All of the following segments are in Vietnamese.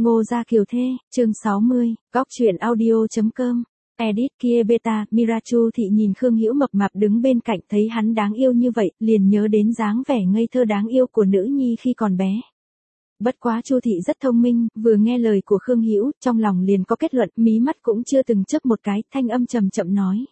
Ngô Gia Kiều Thê, chương 60, góc truyện audio.com. Edit kia beta, Mirachu Thị nhìn Khương Hữu mập mạp đứng bên cạnh thấy hắn đáng yêu như vậy, liền nhớ đến dáng vẻ ngây thơ đáng yêu của nữ nhi khi còn bé. Bất quá Chu Thị rất thông minh, vừa nghe lời của Khương Hữu, trong lòng liền có kết luận, mí mắt cũng chưa từng chớp một cái, thanh âm trầm chậm nói.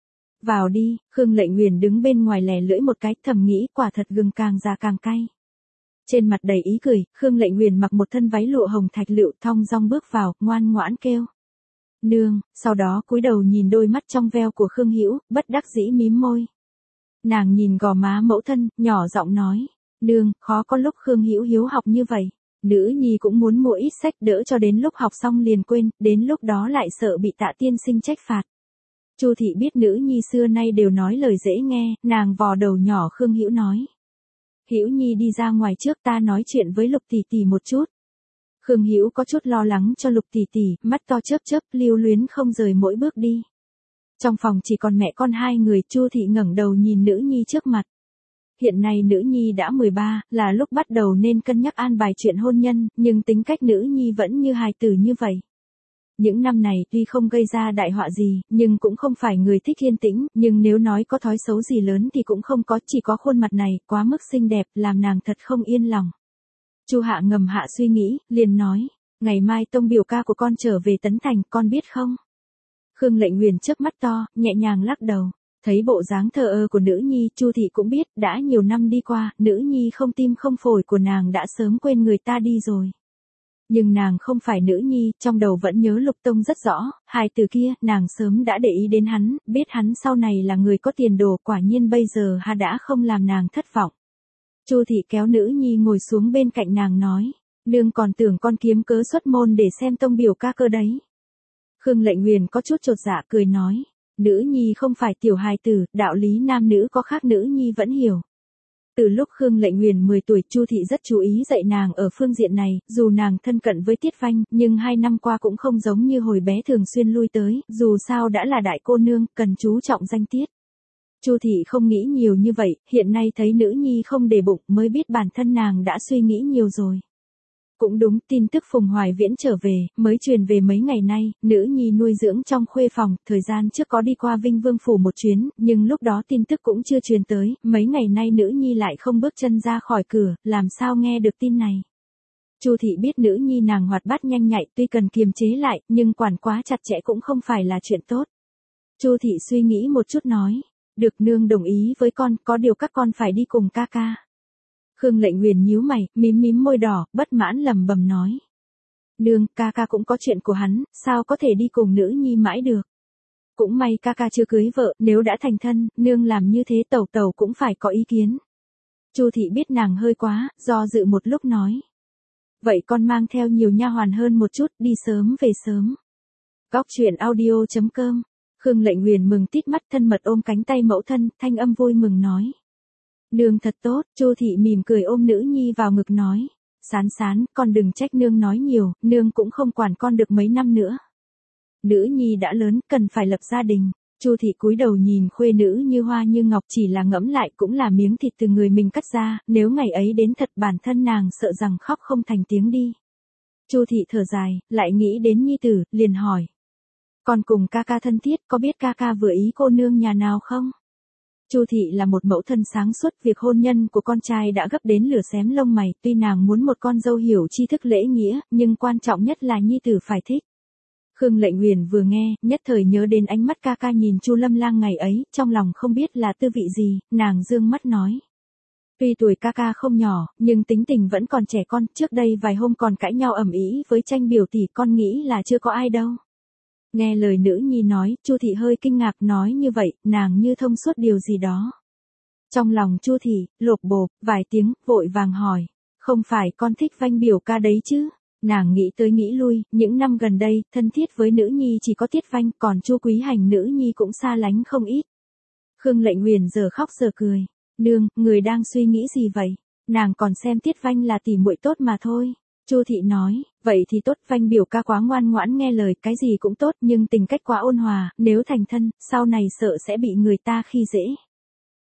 Vào đi. Khương Lệnh Uyển đứng bên ngoài lè lưỡi một cái, thầm nghĩ quả thật gừng càng già càng cay. Trên mặt đầy ý cười, Khương Lệnh Uyển mặc một thân váy lụa hồng thạch lựu thong dong bước vào, ngoan ngoãn kêu. Nương, sau đó cúi đầu nhìn đôi mắt trong veo của Khương Hữu, bất đắc dĩ mím môi. Nàng nhìn gò má mẫu thân, nhỏ giọng nói, nương, khó có lúc Khương Hữu hiếu học như vậy. Nữ nhi cũng muốn mua ít sách đỡ cho đến lúc học xong liền quên, đến lúc đó lại sợ bị Tạ tiên sinh trách phạt. Chu Thị biết nữ nhi xưa nay đều nói lời dễ nghe, nàng vò đầu nhỏ Khương Hữu nói. Hữu nhi đi ra ngoài trước, ta nói chuyện với Lục tỷ tỷ một chút. Khương Hữu có chút lo lắng cho Lục tỷ tỷ, mắt to chớp chớp, lưu luyến không rời mỗi bước đi. Trong phòng chỉ còn mẹ con hai người, Chu Thị ngẩng đầu nhìn nữ nhi trước mặt. Hiện nay nữ nhi đã 13, là lúc bắt đầu nên cân nhắc an bài chuyện hôn nhân, nhưng tính cách nữ nhi vẫn như hài tử như vậy. Những năm này tuy không gây ra đại họa gì, nhưng cũng không phải người thích yên tĩnh, nhưng nếu nói có thói xấu gì lớn thì cũng không có, chỉ có khuôn mặt này, quá mức xinh đẹp, làm nàng thật không yên lòng. Chu Hạ ngầm hạ suy nghĩ, liền nói, ngày mai tông biểu ca của con trở về Tấn Thành, con biết không? Khương Lệnh Uyển chớp mắt to, nhẹ nhàng lắc đầu. Thấy bộ dáng thờ ơ của nữ nhi, Chu Thị cũng biết, đã nhiều năm đi qua, nữ nhi không tim không phổi của nàng đã sớm quên người ta đi rồi. Nhưng nàng không phải nữ nhi, trong đầu vẫn nhớ Lục Tông rất rõ, hài từ kia, nàng sớm đã để ý đến hắn, biết hắn sau này là người có tiền đồ, quả nhiên bây giờ đã không làm nàng thất vọng. Chu Thị kéo nữ nhi ngồi xuống bên cạnh nàng nói, nương còn tưởng con kiếm cớ xuất môn để xem tông biểu ca cơ đấy. Khương Lệnh Uyển có chút chột dạ cười nói, nữ nhi không phải tiểu hài tử, đạo lý nam nữ có khác nữ nhi vẫn hiểu. Từ lúc Khương Lệnh Uyển 10 tuổi, Chu Thị rất chú ý dạy nàng ở phương diện này, dù nàng thân cận với Tiết Vanh, nhưng 2 năm qua cũng không giống như hồi bé thường xuyên lui tới, dù sao đã là đại cô nương, cần chú trọng danh tiết. Chu Thị không nghĩ nhiều như vậy, hiện nay thấy nữ nhi không để bụng mới biết bản thân nàng đã suy nghĩ nhiều rồi. Cũng đúng, tin tức Phùng Hoài Viễn trở về, mới truyền về mấy ngày nay, nữ nhi nuôi dưỡng trong khuê phòng, thời gian trước có đi qua Vinh Vương Phủ một chuyến, nhưng lúc đó tin tức cũng chưa truyền tới, mấy ngày nay nữ nhi lại không bước chân ra khỏi cửa, làm sao nghe được tin này. Chu Thị biết nữ nhi nàng hoạt bát nhanh nhạy, tuy cần kiềm chế lại, nhưng quản quá chặt chẽ cũng không phải là chuyện tốt. Chu Thị suy nghĩ một chút nói, được nương đồng ý với con, có điều các con phải đi cùng ca ca. Khương Lệnh Uyển nhíu mày, mím môi đỏ, bất mãn lẩm bẩm nói. Nương, ca ca cũng có chuyện của hắn, sao có thể đi cùng nữ nhi mãi được. Cũng may ca ca chưa cưới vợ, nếu đã thành thân, nương làm như thế tẩu tẩu cũng phải có ý kiến. Chu Thị biết nàng hơi quá, do dự một lúc nói. Vậy con mang theo nhiều nha hoàn hơn một chút, đi sớm về sớm. Góc truyện audio.com. Khương Lệnh Uyển mừng tít mắt, thân mật ôm cánh tay mẫu thân, thanh âm vui mừng nói. Nương thật tốt. Chu Thị mỉm cười ôm nữ nhi vào ngực nói. Sán sán, con đừng trách nương nói nhiều, nương cũng không quản con được mấy năm nữa. Nữ nhi đã lớn, cần phải lập gia đình. Chu Thị cúi đầu nhìn khuê nữ như hoa như ngọc, chỉ là ngẫm lại cũng là miếng thịt từ người mình cắt ra, nếu ngày ấy đến thật bản thân nàng sợ rằng khóc không thành tiếng đi. Chu Thị thở dài, lại nghĩ đến nhi tử, liền hỏi. Con cùng ca ca thân thiết, có biết ca ca vừa ý cô nương nhà nào không? Chu Thị là một mẫu thân sáng suốt, việc hôn nhân của con trai đã gấp đến lửa xém lông mày, tuy nàng muốn một con dâu hiểu tri thức lễ nghĩa, nhưng quan trọng nhất là nhi tử phải thích. Khương Lệnh Uyển vừa nghe, nhất thời nhớ đến ánh mắt ca ca nhìn Chu Lâm Lang ngày ấy, trong lòng không biết là tư vị gì, nàng dương mắt nói. Tuy tuổi ca ca không nhỏ, nhưng tính tình vẫn còn trẻ con, trước đây vài hôm còn cãi nhau ầm ĩ với Tranh biểu tỷ, con nghĩ là chưa có ai đâu. Nghe lời nữ nhi nói, Chu Thị hơi kinh ngạc, nói như vậy, nàng như thông suốt điều gì đó. Trong lòng Chu Thị, lộp bộp, vài tiếng, vội vàng hỏi, không phải con thích Vanh biểu ca đấy chứ? Nàng nghĩ tới nghĩ lui, những năm gần đây, thân thiết với nữ nhi chỉ có Tiết Vanh, còn Chu Quý Hành nữ nhi cũng xa lánh không ít. Khương Lệnh Uyển giờ khóc giờ cười, nương, người đang suy nghĩ gì vậy? Nàng còn xem Tiết Vanh là tỉ muội tốt mà thôi. Chu Thị nói, vậy thì tốt, Vanh biểu ca quá ngoan ngoãn nghe lời, cái gì cũng tốt, nhưng tính cách quá ôn hòa, nếu thành thân, sau này sợ sẽ bị người ta khi dễ.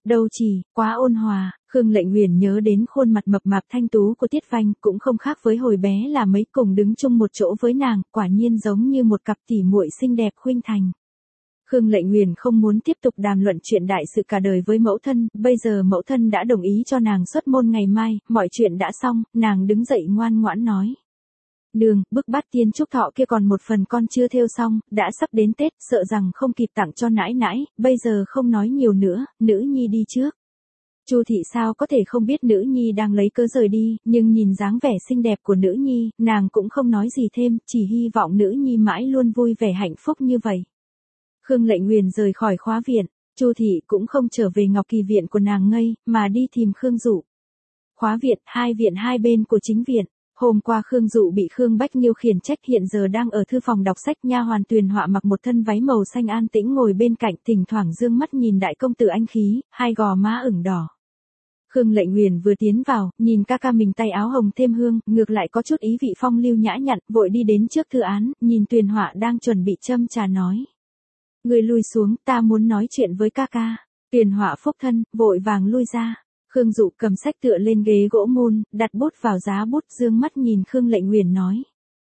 Đâu chỉ, quá ôn hòa, Khương Lệnh Uyển nhớ đến khuôn mặt mập mạp thanh tú của Tiết Vanh, cũng không khác với hồi bé là mấy cùng đứng chung một chỗ với nàng, quả nhiên giống như một cặp tỉ muội xinh đẹp khuynh thành. Khương Lệnh Uyển không muốn tiếp tục đàm luận chuyện đại sự cả đời với mẫu thân, bây giờ mẫu thân đã đồng ý cho nàng xuất môn ngày mai, mọi chuyện đã xong, nàng đứng dậy ngoan ngoãn nói. Nương, bức bát tiên trúc thọ kia còn một phần con chưa thêu xong, đã sắp đến Tết, sợ rằng không kịp tặng cho nãi nãi, bây giờ không nói nhiều nữa, nữ nhi đi trước. Chu thị sao có thể không biết nữ nhi đang lấy cớ rời đi, nhưng nhìn dáng vẻ xinh đẹp của nữ nhi, nàng cũng không nói gì thêm, chỉ hy vọng nữ nhi mãi luôn vui vẻ hạnh phúc như vậy. Khương Lệnh Uyển rời khỏi khóa viện, Chu thị cũng không trở về Ngọc Kỳ viện của nàng ngây, mà đi tìm Khương Dụ. Khóa viện hai bên của chính viện. Hôm qua Khương Dụ bị Khương Bách Nhiêu khiển trách, hiện giờ đang ở thư phòng đọc sách, nha hoàn Tuyền Họa mặc một thân váy màu xanh an tĩnh ngồi bên cạnh, thỉnh thoảng dương mắt nhìn đại công tử anh khí, hai gò má ửng đỏ. Khương Lệnh Uyển vừa tiến vào, nhìn ca ca mình tay áo hồng thêm hương, ngược lại có chút ý vị phong lưu nhã nhặn, vội đi đến trước thư án, nhìn Tuyền Họa đang chuẩn bị châm trà nói. Người lui xuống, ta muốn nói chuyện với ca ca. Tuyền Họa phúc thân, vội vàng lui ra. Khương Dụ cầm sách tựa lên ghế gỗ môn, đặt bút vào giá bút, dương mắt nhìn Khương Lệnh Uyển nói.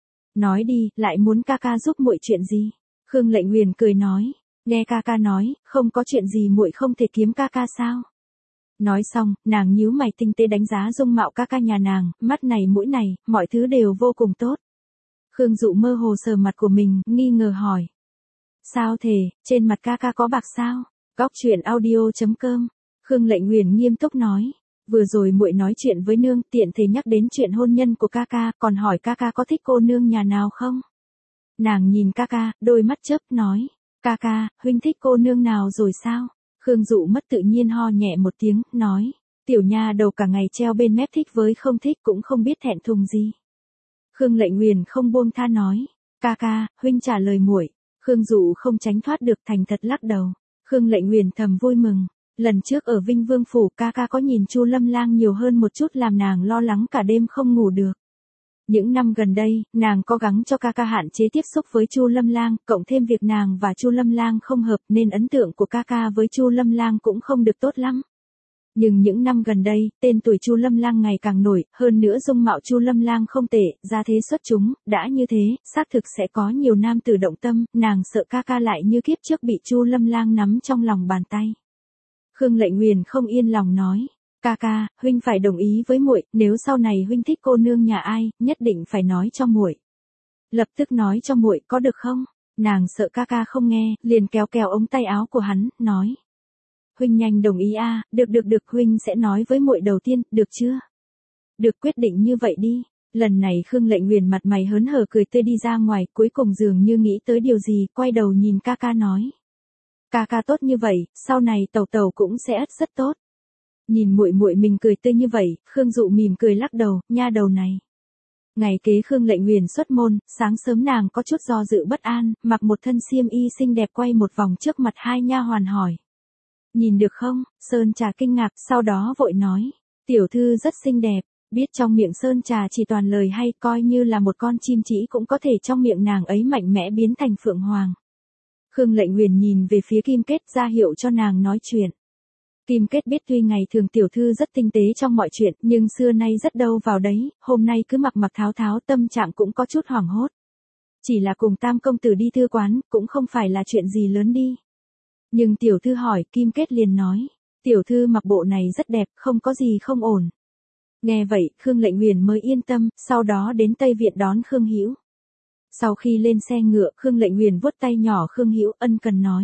Nói đi, lại muốn ca ca giúp muội chuyện gì? Khương Lệnh Uyển cười nói, nghe ca ca nói, không có chuyện gì muội không thể kiếm ca ca sao? Nói xong, nàng nhíu mày tinh tế đánh giá dung mạo ca ca nhà nàng, mắt này mũi này, mọi thứ đều vô cùng tốt. Khương Dụ mơ hồ sờ mặt của mình, nghi ngờ hỏi. Sao thế, trên mặt ca ca có bạc sao? Góc truyện audio.com. Khương Lệnh Uyển nghiêm túc nói, vừa rồi muội nói chuyện với nương, tiện thể nhắc đến chuyện hôn nhân của ca ca, còn hỏi ca ca có thích cô nương nhà nào không? Nàng nhìn ca ca, đôi mắt chớp nói, ca ca, huynh thích cô nương nào rồi sao? Khương Dụ mất tự nhiên ho nhẹ một tiếng, nói, tiểu nha đầu cả ngày treo bên mép thích với không thích cũng không biết thẹn thùng gì. Khương Lệnh Uyển không buông tha nói, ca ca, huynh trả lời muội. Khương Dụ không tránh thoát được, thành thật lắc đầu. Khương Lệnh Uyển thầm vui mừng. Lần trước ở Vinh Vương phủ, ca ca có nhìn Chu Lâm Lang nhiều hơn một chút, làm nàng lo lắng cả đêm không ngủ được. Những năm gần đây, nàng cố gắng cho ca ca hạn chế tiếp xúc với Chu Lâm Lang, cộng thêm việc nàng và Chu Lâm Lang không hợp, nên ấn tượng của ca ca với Chu Lâm Lang cũng không được tốt lắm. Nhưng những năm gần đây, tên tuổi Chu Lâm Lang ngày càng nổi, hơn nữa dung mạo Chu Lâm Lang không tệ, gia thế xuất chúng, đã như thế, xác thực sẽ có nhiều nam tử động tâm, nàng sợ ca ca lại như kiếp trước bị Chu Lâm Lang nắm trong lòng bàn tay. Khương Lệnh Uyển không yên lòng nói, ca ca, huynh phải đồng ý với muội, nếu sau này huynh thích cô nương nhà ai, nhất định phải nói cho muội. Lập tức nói cho muội, có được không? Nàng sợ ca ca không nghe, liền kéo kéo ống tay áo của hắn, nói. Huynh nhanh đồng ý a, được, huynh sẽ nói với muội đầu tiên, được chưa? Được, quyết định như vậy đi. Lần này Khương Lệnh Uyển mặt mày hớn hở cười tươi đi ra ngoài, cuối cùng dường như nghĩ tới điều gì, quay đầu nhìn ca ca nói. Ca ca tốt như vậy, sau này tẩu tẩu cũng sẽ rất tốt. Nhìn muội muội mình cười tươi như vậy, Khương Dụ mỉm cười lắc đầu, nha đầu này. Ngày kế Khương Lệnh Uyển xuất môn, sáng sớm nàng có chút do dự bất an, mặc một thân xiêm y xinh đẹp quay một vòng trước mặt hai nha hoàn hỏi. Nhìn được không? Sơn Trà kinh ngạc, sau đó vội nói. Tiểu thư rất xinh đẹp, biết trong miệng Sơn Trà chỉ toàn lời hay, coi như là một con chim chỉ cũng có thể trong miệng nàng ấy mạnh mẽ biến thành phượng hoàng. Khương Lệnh Uyển nhìn về phía Kim Kết, ra hiệu cho nàng nói chuyện. Kim Kết biết tuy ngày thường tiểu thư rất tinh tế trong mọi chuyện, nhưng xưa nay rất đâu vào đấy, hôm nay cứ mặc tháo tháo, tâm trạng cũng có chút hoảng hốt. Chỉ là cùng Tam công tử đi thư quán, cũng không phải là chuyện gì lớn đi. Nhưng tiểu thư hỏi, Kim Kết liền nói, tiểu thư mặc bộ này rất đẹp, không có gì không ổn. Nghe vậy, Khương Lệnh Uyển mới yên tâm, sau đó đến Tây Viện đón Khương Hữu. Sau khi lên xe ngựa, Khương Lệnh Uyển vuốt tay nhỏ Khương Hữu, ân cần nói.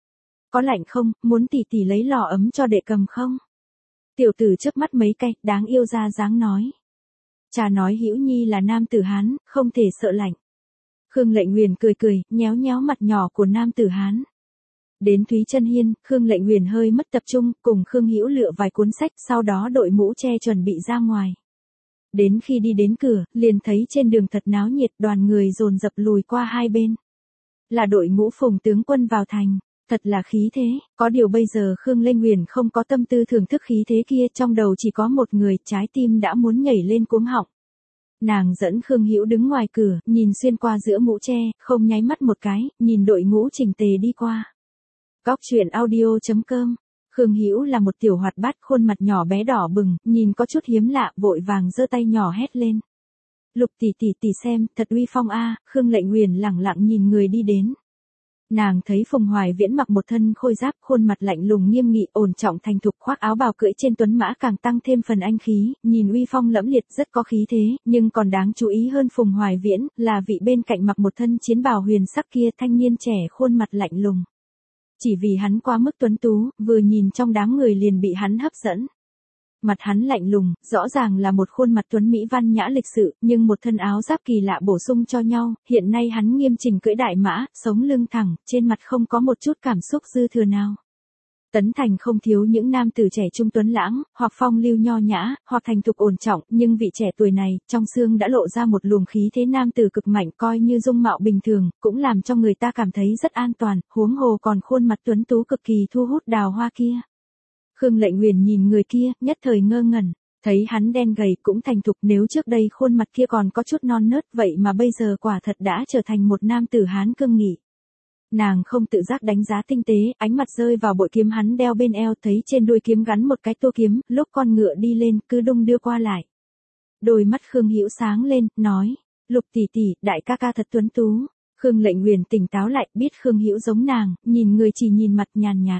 Có lạnh không, muốn tỷ tỷ lấy lò ấm cho đệ cầm không? Tiểu tử chớp mắt mấy cái, đáng yêu ra dáng nói. Cha nói Hữu Nhi là nam tử Hán, không thể sợ lạnh. Khương Lệnh Uyển cười, nhéo nhéo mặt nhỏ của nam tử Hán. Đến Thúy Chân Hiên, Khương Lệnh Uyển hơi mất tập trung, cùng Khương Hữu lựa vài cuốn sách, sau đó đội mũ che chuẩn bị ra ngoài. Đến khi đi đến cửa, liền thấy trên đường thật náo nhiệt, đoàn người dồn dập lùi qua hai bên. Là đội ngũ Phùng tướng quân vào thành, thật là khí thế, có điều bây giờ Khương Lệnh Uyển không có tâm tư thưởng thức khí thế kia, trong đầu chỉ có một người, trái tim đã muốn nhảy lên cuống họng. Nàng dẫn Khương Hữu đứng ngoài cửa, nhìn xuyên qua giữa mũ che, không nháy mắt một cái, nhìn đội ngũ chỉnh tề đi qua. Góc truyện audio.com Khương Hữu là một tiểu hoạt bát, khuôn mặt nhỏ bé đỏ bừng, nhìn có chút hiếm lạ, vội vàng giơ tay nhỏ hét lên. Lục tỷ tỷ tỷ xem, thật uy phong a. Khương Lệnh Uyển lẳng lặng nhìn người đi đến. Nàng thấy Phùng Hoài Viễn mặc một thân khôi giáp, khuôn mặt lạnh lùng nghiêm nghị, ổn trọng thành thục, khoác áo bào cưỡi trên tuấn mã càng tăng thêm phần anh khí, nhìn uy phong lẫm liệt, rất có khí thế, nhưng còn đáng chú ý hơn Phùng Hoài Viễn, là vị bên cạnh mặc một thân chiến bào huyền sắc kia, thanh niên trẻ khuôn mặt lạnh lùng. Chỉ vì hắn quá mức tuấn tú, vừa nhìn trong đám người liền bị hắn hấp dẫn. Mặt hắn lạnh lùng, rõ ràng là một khuôn mặt tuấn mỹ văn nhã lịch sự, nhưng một thân áo giáp kỳ lạ bổ sung cho nhau, hiện nay hắn nghiêm chỉnh cưỡi đại mã, sống lưng thẳng, trên mặt không có một chút cảm xúc dư thừa nào. Tấn Thành không thiếu những nam tử trẻ trung tuấn lãng, hoặc phong lưu nho nhã, hoặc thành thục ổn trọng, nhưng vị trẻ tuổi này, trong xương đã lộ ra một luồng khí thế nam tử cực mạnh, coi như dung mạo bình thường, cũng làm cho người ta cảm thấy rất an toàn, huống hồ còn khuôn mặt tuấn tú cực kỳ thu hút đào hoa kia. Khương Lệnh Uyển nhìn người kia, nhất thời ngơ ngẩn, thấy hắn đen gầy cũng thành thục, nếu trước đây khuôn mặt kia còn có chút non nớt, vậy mà bây giờ quả thật đã trở thành một nam tử hán cương nghị. Nàng không tự giác đánh giá tinh tế, ánh mặt rơi vào bội kiếm hắn đeo bên eo, thấy trên đuôi kiếm gắn một cái tô kiếm, lúc con ngựa đi lên, cứ đung đưa qua lại. Đôi mắt Khương Hữu sáng lên, nói, Lục tỷ tỷ, đại ca ca thật tuấn tú. Khương Lệnh Uyển tỉnh táo lại, biết Khương Hữu giống nàng, nhìn người chỉ nhìn mặt nhàn nhạt.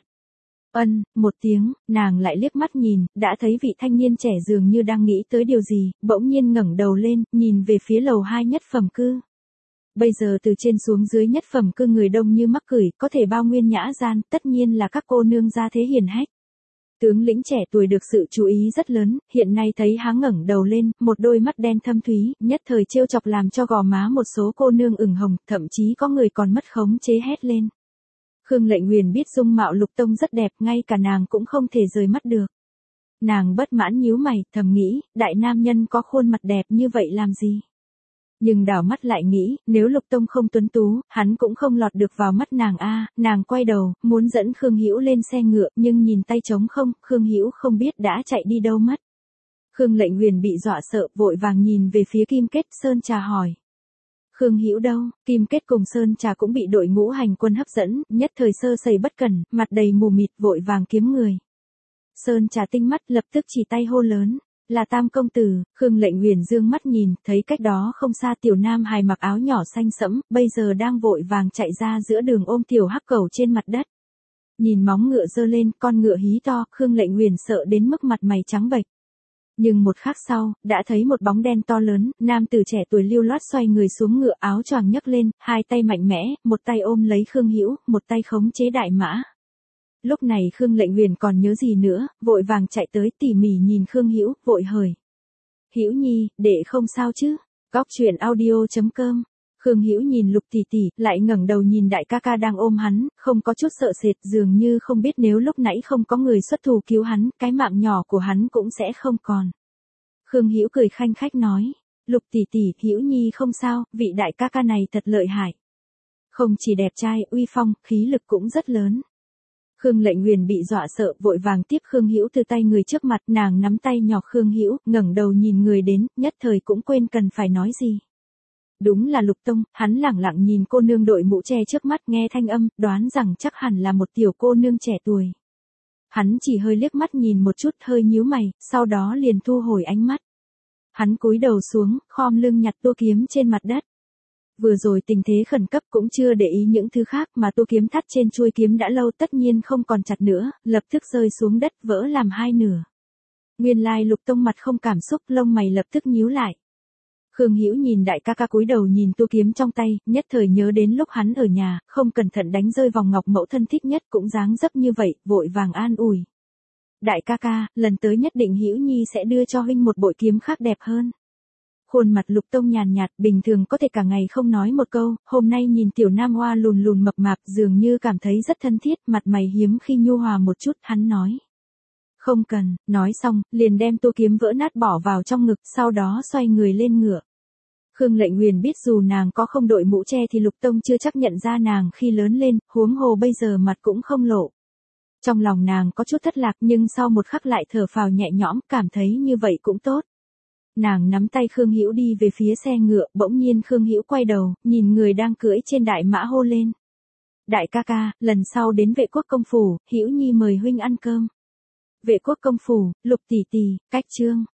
Một tiếng, nàng lại liếc mắt nhìn, đã thấy vị thanh niên trẻ dường như đang nghĩ tới điều gì, bỗng nhiên ngẩng đầu lên, nhìn về phía lầu 2 nhất phẩm cư. Bây giờ từ trên xuống dưới nhất phẩm cư người đông như mắc cửi, có thể bao nguyên nhã gian, tất nhiên là các cô nương gia thế hiền hách. Tướng lĩnh trẻ tuổi được sự chú ý rất lớn, hiện nay thấy hắn ngẩng đầu lên, một đôi mắt đen thâm thúy, nhất thời trêu chọc làm cho gò má một số cô nương ửng hồng, thậm chí có người còn mất khống chế hét lên. Khương Lệnh Uyển biết dung mạo Lục Tông rất đẹp, ngay cả nàng cũng không thể rời mắt được. Nàng bất mãn nhíu mày, thầm nghĩ, đại nam nhân có khuôn mặt đẹp như vậy làm gì? Nhưng đảo mắt lại nghĩ, nếu Lục Tông không tuấn tú, hắn cũng không lọt được vào mắt nàng a. Nàng quay đầu, muốn dẫn Khương Hữu lên xe ngựa, nhưng nhìn tay trống không, Khương Hữu không biết đã chạy đi đâu mất. Khương Lệnh Uyển bị dọa sợ, vội vàng nhìn về phía Kim Kết Sơn Trà hỏi. Khương Hữu đâu? Kim Kết cùng Sơn Trà cũng bị đội ngũ hành quân hấp dẫn, nhất thời sơ sẩy bất cẩn, mặt đầy mù mịt, vội vàng kiếm người. Sơn Trà tinh mắt, lập tức chỉ tay hô lớn. Là Tam công tử. Khương Lệnh Uyển dương mắt nhìn, thấy cách đó không xa tiểu nam hài mặc áo nhỏ xanh sẫm, bây giờ đang vội vàng chạy ra giữa đường ôm tiểu hắc cẩu trên mặt đất. Nhìn móng ngựa giơ lên, con ngựa hí to, Khương Lệnh Uyển sợ đến mức mặt mày trắng bệch. Nhưng một khắc sau, đã thấy một bóng đen to lớn, nam tử trẻ tuổi lưu loát xoay người xuống ngựa, áo choàng nhấc lên, hai tay mạnh mẽ, một tay ôm lấy Khương Hữu, một tay khống chế đại mã. Lúc này Khương Lệnh Uyển còn nhớ gì nữa, vội vàng chạy tới tỉ mỉ nhìn Khương Hữu, vội hời. Hữu nhi, đệ không sao chứ? Góc truyện audio.com. Khương Hữu nhìn Lục tỷ tỷ, lại ngẩng đầu nhìn đại ca ca đang ôm hắn, không có chút sợ sệt, dường như không biết nếu lúc nãy không có người xuất thủ cứu hắn, cái mạng nhỏ của hắn cũng sẽ không còn. Khương Hữu cười khanh khách nói, Lục tỷ tỷ, Hữu nhi không sao, vị đại ca ca này thật lợi hại. Không chỉ đẹp trai, uy phong, khí lực cũng rất lớn. Khương Lệnh Uyển bị dọa sợ, vội vàng tiếp Khương Hữu từ tay người trước mặt, nàng nắm tay nhỏ Khương Hữu, ngẩng đầu nhìn người đến, nhất thời cũng quên cần phải nói gì. Đúng là Lục Tông, hắn lẳng lặng nhìn cô nương đội mũ che trước mắt, nghe thanh âm, đoán rằng chắc hẳn là một tiểu cô nương trẻ tuổi. Hắn chỉ hơi liếc mắt nhìn một chút, hơi nhíu mày, sau đó liền thu hồi ánh mắt. Hắn cúi đầu xuống, khom lưng nhặt tô kiếm trên mặt đất. Vừa rồi tình thế khẩn cấp cũng chưa để ý những thứ khác, mà tô kiếm thắt trên chuôi kiếm đã lâu tất nhiên không còn chặt nữa, lập tức rơi xuống đất, vỡ làm hai nửa. Nguyên lai Lục Tông mặt không cảm xúc, lông mày lập tức nhíu lại. Khương Hữu nhìn đại ca ca cúi đầu nhìn tô kiếm trong tay, nhất thời nhớ đến lúc hắn ở nhà, không cẩn thận đánh rơi vòng ngọc mẫu thân thích nhất, cũng dáng dấp như vậy, vội vàng an ủi. Đại ca ca, lần tới nhất định Hữu nhi sẽ đưa cho huynh một bội kiếm khác đẹp hơn. Khuôn mặt Lục Tông nhàn nhạt, bình thường có thể cả ngày không nói một câu, hôm nay nhìn tiểu nam hoa lùn lùn mập mạp, dường như cảm thấy rất thân thiết, mặt mày hiếm khi nhu hòa một chút, hắn nói. Không cần, nói xong, liền đem tô kiếm vỡ nát bỏ vào trong ngực, sau đó xoay người lên ngựa. Khương Lệnh Uyển biết dù nàng có không đội mũ che thì Lục Tông chưa chắc nhận ra nàng khi lớn lên, huống hồ bây giờ mặt cũng không lộ. Trong lòng nàng có chút thất lạc, nhưng sau một khắc lại thở phào nhẹ nhõm, cảm thấy như vậy cũng tốt. Nàng nắm tay Khương Hữu đi về phía xe ngựa, bỗng nhiên Khương Hữu quay đầu, nhìn người đang cưỡi trên đại mã hô lên. Đại ca ca, lần sau đến Vệ Quốc công phủ, Hữu Nhi mời huynh ăn cơm. Vệ Quốc công phủ, Lục tỷ tỷ, cách chương.